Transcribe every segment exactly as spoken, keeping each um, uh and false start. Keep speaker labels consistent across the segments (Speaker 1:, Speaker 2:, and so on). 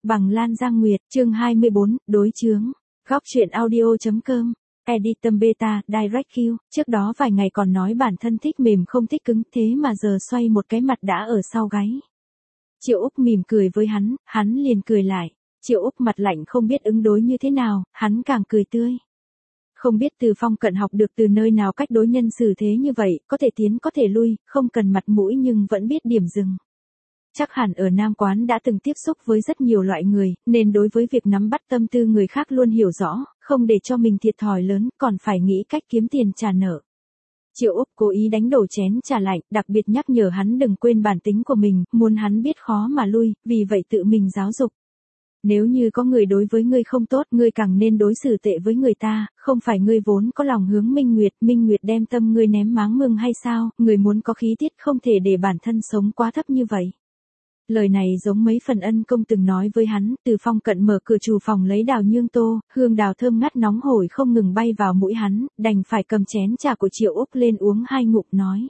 Speaker 1: Bằng Lan Giang Nguyệt, chương hai mươi bốn, đối chướng. Góc truyện audio.com. Editum Beta, Direct Q, trước đó vài ngày còn nói bản thân thích mềm không thích cứng, thế mà giờ xoay một cái mặt đã ở sau gáy. Triệu Úc mỉm cười với hắn, hắn liền cười lại. Triệu Úc mặt lạnh không biết ứng đối như thế nào, hắn càng cười tươi. Không biết Từ Phong Cận học được từ nơi nào cách đối nhân xử thế như vậy, có thể tiến có thể lui, không cần mặt mũi nhưng vẫn biết điểm dừng. Chắc hẳn ở Nam Quán đã từng tiếp xúc với rất nhiều loại người, nên đối với việc nắm bắt tâm tư người khác luôn hiểu rõ, không để cho mình thiệt thòi lớn, còn phải nghĩ cách kiếm tiền trả nợ. Triệu Úc cố ý đánh đổ chén trà lạnh, đặc biệt nhắc nhở hắn đừng quên bản tính của mình, muốn hắn biết khó mà lui, vì vậy tự mình giáo dục. Nếu như có người đối với ngươi không tốt, ngươi càng nên đối xử tệ với người ta, không phải ngươi vốn có lòng hướng Minh Nguyệt, Minh Nguyệt đem tâm ngươi ném máng mương hay sao, người muốn có khí tiết không thể để bản thân sống quá thấp như vậy. Lời này giống mấy phần Ân Công từng nói với hắn. Từ Phong Cận mở cửa trù phòng lấy đào nhương tô, hương đào thơm ngát nóng hổi không ngừng bay vào mũi hắn, đành phải cầm chén trà của Triệu Úc lên uống hai ngụm nói.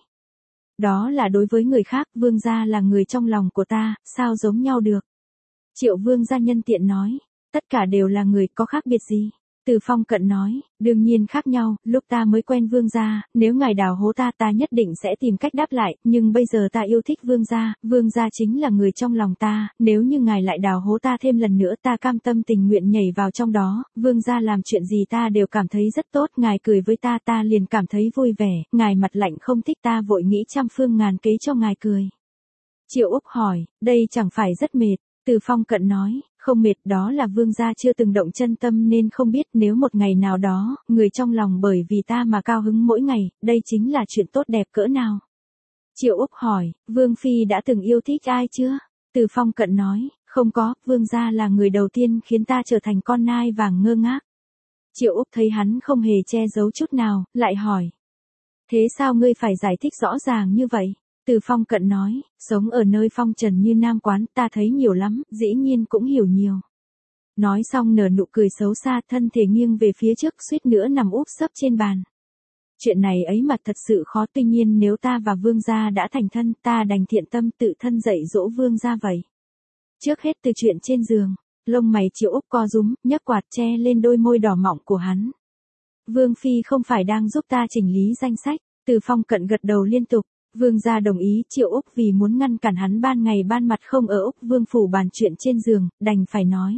Speaker 1: Đó là đối với người khác, Vương gia là người trong lòng của ta, sao giống nhau được. Triệu Vương gia nhân tiện nói, tất cả đều là người, có khác biệt gì. Từ Phong Cận nói, đương nhiên khác nhau, lúc ta mới quen Vương gia, nếu ngài đào hố ta ta nhất định sẽ tìm cách đáp lại, nhưng bây giờ ta yêu thích Vương gia, Vương gia chính là người trong lòng ta, nếu như ngài lại đào hố ta thêm lần nữa ta cam tâm tình nguyện nhảy vào trong đó, Vương gia làm chuyện gì ta đều cảm thấy rất tốt, ngài cười với ta ta liền cảm thấy vui vẻ, ngài mặt lạnh không thích ta vội nghĩ trăm phương ngàn kế cho ngài cười. Triệu Úc hỏi, đây chẳng phải rất mệt. Từ Phong Cận nói, không mệt, đó là Vương gia chưa từng động chân tâm nên không biết, nếu một ngày nào đó, người trong lòng bởi vì ta mà cao hứng mỗi ngày, đây chính là chuyện tốt đẹp cỡ nào. Triệu Úc hỏi, Vương Phi đã từng yêu thích ai chưa? Từ Phong Cận nói, không có, Vương gia là người đầu tiên khiến ta trở thành con nai vàng ngơ ngác. Triệu Úc thấy hắn không hề che giấu chút nào, lại hỏi. Thế sao ngươi phải giải thích rõ ràng như vậy? Từ Phong Cận nói, sống ở nơi phong trần như Nam Quán ta thấy nhiều lắm, dĩ nhiên cũng hiểu nhiều. Nói xong nở nụ cười xấu xa, thân thể nghiêng về phía trước suýt nữa nằm úp sấp trên bàn. Chuyện này ấy mà thật sự khó, tuy nhiên nếu ta và Vương gia đã thành thân ta đành thiện tâm tự thân dạy dỗ Vương gia vậy. Trước hết từ chuyện trên giường, lông mày Triệu Úc co rúm, nhấc quạt che lên đôi môi đỏ mọng của hắn. Vương Phi không phải đang giúp ta chỉnh lý danh sách. Từ Phong Cận gật đầu liên tục. Vương gia đồng ý. Triệu Úc vì muốn ngăn cản hắn ban ngày ban mặt không ở Úc Vương phủ bàn chuyện trên giường, đành phải nói.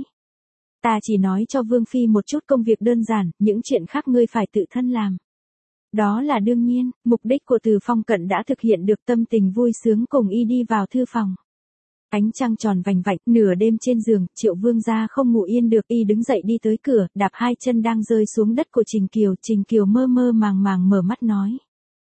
Speaker 1: Ta chỉ nói cho Vương Phi một chút công việc đơn giản, những chuyện khác ngươi phải tự thân làm. Đó là đương nhiên, mục đích của Từ Phong Cận đã thực hiện được, tâm tình vui sướng cùng y đi vào thư phòng. Ánh trăng tròn vành vạnh, nửa đêm trên giường, Triệu Vương gia không ngủ yên được, y đứng dậy đi tới cửa, đạp hai chân đang rơi xuống đất của Trình Kiều, Trình Kiều mơ mơ màng màng mở mắt nói.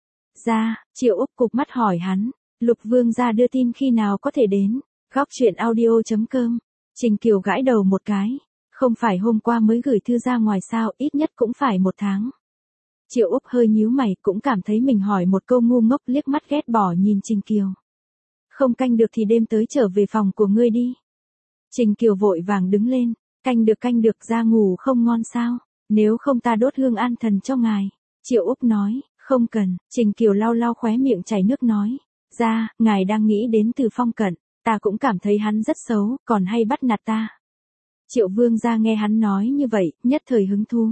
Speaker 1: Ra, Triệu Úc cụp mắt hỏi hắn, Lục Vương gia đưa tin khi nào có thể đến. Góc truyện audio.com. Trình Kiều gãi đầu một cái, không phải hôm qua mới gửi thư ra ngoài sao, ít nhất cũng phải một tháng. Triệu Úc hơi nhíu mày, cũng cảm thấy mình hỏi một câu ngu ngốc, liếc mắt ghét bỏ nhìn Trình Kiều. Không canh được thì đêm tới trở về phòng của ngươi đi. Trình Kiều vội vàng đứng lên, canh được canh được, ra ngủ không ngon sao, nếu không ta đốt hương an thần cho ngài. Triệu Úc nói. Không cần. Trình Kiều lau lau khóe miệng chảy nước nói. Ra, ngài đang nghĩ đến Từ Phong Cận, ta cũng cảm thấy hắn rất xấu, còn hay bắt nạt ta. Triệu Vương gia nghe hắn nói như vậy, nhất thời hứng thú.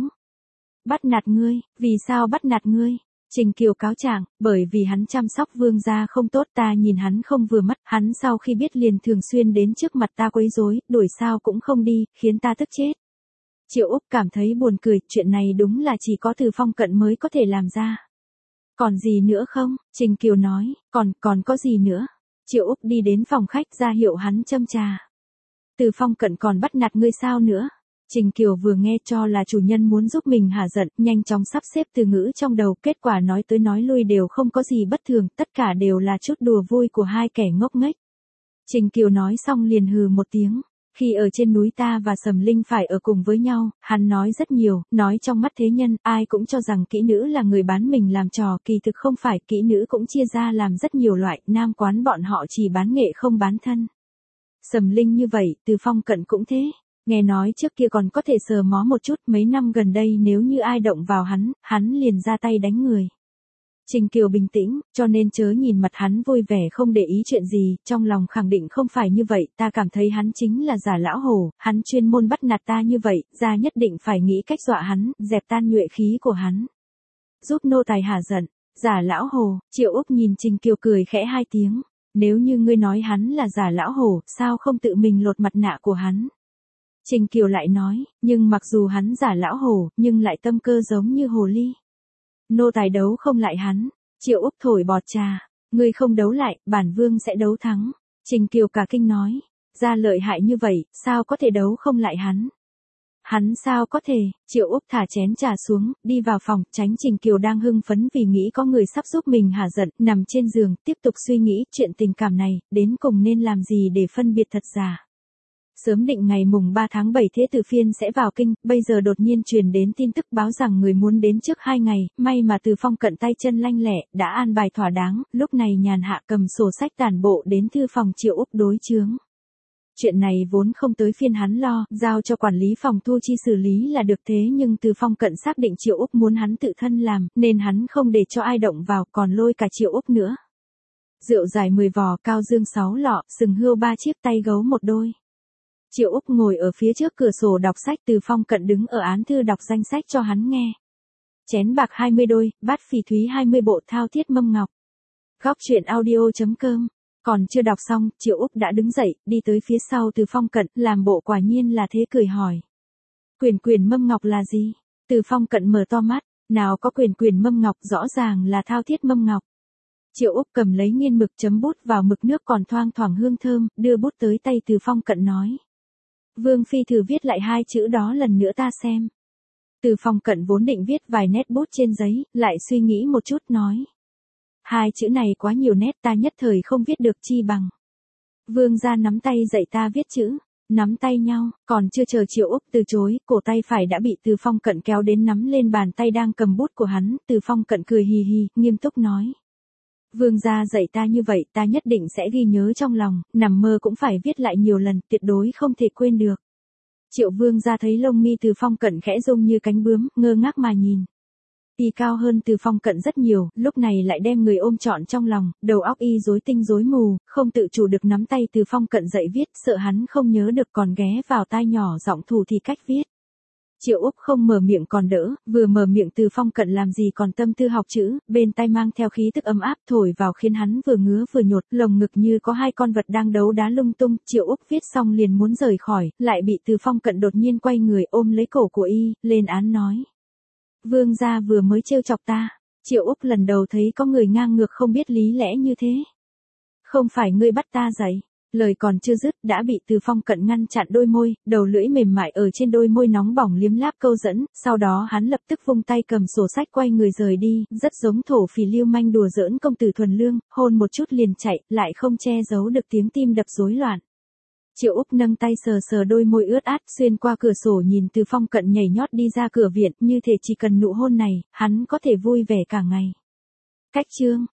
Speaker 1: Bắt nạt ngươi, vì sao bắt nạt ngươi? Trình Kiều cáo trạng, bởi vì hắn chăm sóc Vương gia không tốt, ta nhìn hắn không vừa mắt, hắn sau khi biết liền thường xuyên đến trước mặt ta quấy rối, đuổi sao cũng không đi, khiến ta tức chết. Triệu Úc cảm thấy buồn cười, chuyện này đúng là chỉ có Từ Phong Cận mới có thể làm ra. Còn gì nữa không? Trình Kiều nói, còn, còn có gì nữa? Triệu Úc đi đến phòng khách ra hiệu hắn châm trà. Từ Phong Cận còn bắt nạt ngươi sao nữa? Trình Kiều vừa nghe cho là chủ nhân muốn giúp mình hả giận, nhanh chóng sắp xếp từ ngữ trong đầu, kết quả nói tới nói lui đều không có gì bất thường, tất cả đều là chút đùa vui của hai kẻ ngốc nghếch. Trình Kiều nói xong liền hừ một tiếng. Khi ở trên núi ta và Sầm Linh phải ở cùng với nhau, hắn nói rất nhiều, nói trong mắt thế nhân, ai cũng cho rằng kỹ nữ là người bán mình làm trò, kỳ thực không phải, kỹ nữ cũng chia ra làm rất nhiều loại, Nam Quán bọn họ chỉ bán nghệ không bán thân. Sầm Linh như vậy, Từ Phong Cận cũng thế, nghe nói trước kia còn có thể sờ mó một chút, mấy năm gần đây nếu như ai động vào hắn, hắn liền ra tay đánh người. Trình Kiều bình tĩnh, cho nên chớ nhìn mặt hắn vui vẻ không để ý chuyện gì, trong lòng khẳng định không phải như vậy, ta cảm thấy hắn chính là giả lão hổ, hắn chuyên môn bắt nạt ta như vậy, ra nhất định phải nghĩ cách dọa hắn, dẹp tan nhuệ khí của hắn. Giúp nô tài hả giận, giả lão hổ, Triệu Úc nhìn Trình Kiều cười khẽ hai tiếng, nếu như ngươi nói hắn là giả lão hổ, sao không tự mình lột mặt nạ của hắn? Trình Kiều lại nói, nhưng mặc dù hắn giả lão hổ, nhưng lại tâm cơ giống như hồ ly. Nô tài đấu không lại hắn. Triệu Úc thổi bọt trà, ngươi không đấu lại, bản vương sẽ đấu thắng. Trình Kiều cả kinh nói, ra lợi hại như vậy, sao có thể đấu không lại hắn? Hắn sao có thể? Triệu Úc thả chén trà xuống, đi vào phòng, tránh Trình Kiều đang hưng phấn vì nghĩ có người sắp giúp mình hả giận, nằm trên giường, tiếp tục suy nghĩ chuyện tình cảm này, đến cùng nên làm gì để phân biệt thật giả. Sớm định ngày mùng ba tháng bảy Thế Tử Phiên sẽ vào kinh, bây giờ đột nhiên truyền đến tin tức báo rằng người muốn đến trước hai ngày, may mà Từ Phong cận tay chân lanh lẹ, đã an bài thỏa đáng, lúc này nhàn hạ cầm sổ sách tản bộ đến thư phòng Triệu Úc đối chướng. Chuyện này vốn không tới phiên hắn lo, giao cho quản lý phòng thu chi xử lý là được, thế nhưng Từ Phong cận xác định Triệu Úc muốn hắn tự thân làm, nên hắn không để cho ai động vào, còn lôi cả Triệu Úc nữa. Rượu dài mười vò, cao dương sáu lọ, sừng hươu ba chiếc, tay gấu một đôi. Triệu Úc ngồi ở phía trước cửa sổ đọc sách, Từ Phong cận đứng ở án thư đọc danh sách cho hắn nghe. Chén bạc hai mươi đôi, bát phỉ thúy hai mươi bộ, thao thiết mâm ngọc. Góc truyện audio chấm com. Còn chưa đọc xong, Triệu Úc đã đứng dậy, đi tới phía sau Từ Phong cận, làm bộ quả nhiên là thế cười hỏi. Quyền quyền mâm ngọc là gì? Từ Phong cận mở to mắt, nào có quyền quyền mâm ngọc, rõ ràng là thao thiết mâm ngọc. Triệu Úc cầm lấy nghiên mực chấm bút vào mực nước còn thoang thoảng hương thơm, đưa bút tới tay Từ Phong cận nói. Vương phi thử viết lại hai chữ đó lần nữa ta xem. Từ Phong cận vốn định viết vài nét bút trên giấy, lại suy nghĩ một chút nói. Hai chữ này quá nhiều nét, ta nhất thời không viết được, chi bằng. Vương gia nắm tay dạy ta viết chữ. Nắm tay nhau, còn chưa chờ Triệu Úc từ chối, cổ tay phải đã bị Từ Phong cận kéo đến nắm lên bàn tay đang cầm bút của hắn, Từ Phong cận cười hì hì, nghiêm túc nói. Vương gia dạy ta như vậy, ta nhất định sẽ ghi nhớ trong lòng, nằm mơ cũng phải viết lại nhiều lần, tuyệt đối không thể quên được. Triệu Vương gia thấy lông mi Từ Phong cận khẽ rung như cánh bướm, ngơ ngác mà nhìn. Y cao hơn Từ Phong cận rất nhiều, lúc này lại đem người ôm trọn trong lòng, đầu óc y rối tinh rối mù, không tự chủ được nắm tay Từ Phong cận dạy viết, sợ hắn không nhớ được còn ghé vào tai nhỏ giọng thủ thì cách viết. Triệu Úc không mở miệng còn đỡ, vừa mở miệng Từ Phong cận làm gì còn tâm tư học chữ, bên tai mang theo khí tức ấm áp thổi vào khiến hắn vừa ngứa vừa nhột, lồng ngực như có hai con vật đang đấu đá lung tung. Triệu Úc viết xong liền muốn rời khỏi, lại bị Từ Phong cận đột nhiên quay người ôm lấy cổ của y, lên án nói. Vương gia vừa mới trêu chọc ta. Triệu Úc lần đầu thấy có người ngang ngược không biết lý lẽ như thế. Không phải ngươi bắt ta dạy. Lời còn chưa dứt đã bị Từ Phong cận ngăn chặn đôi môi, đầu lưỡi mềm mại ở trên đôi môi nóng bỏng liếm láp câu dẫn, sau đó hắn lập tức vung tay cầm sổ sách quay người rời đi, rất giống thổ phỉ lưu manh đùa giỡn công tử thuần lương, hôn một chút liền chạy, lại không che giấu được tiếng tim đập rối loạn. Triệu Úc nâng tay sờ sờ đôi môi ướt át, xuyên qua cửa sổ nhìn Từ Phong cận nhảy nhót đi ra cửa viện, như thể chỉ cần nụ hôn này, hắn có thể vui vẻ cả ngày. Cách chương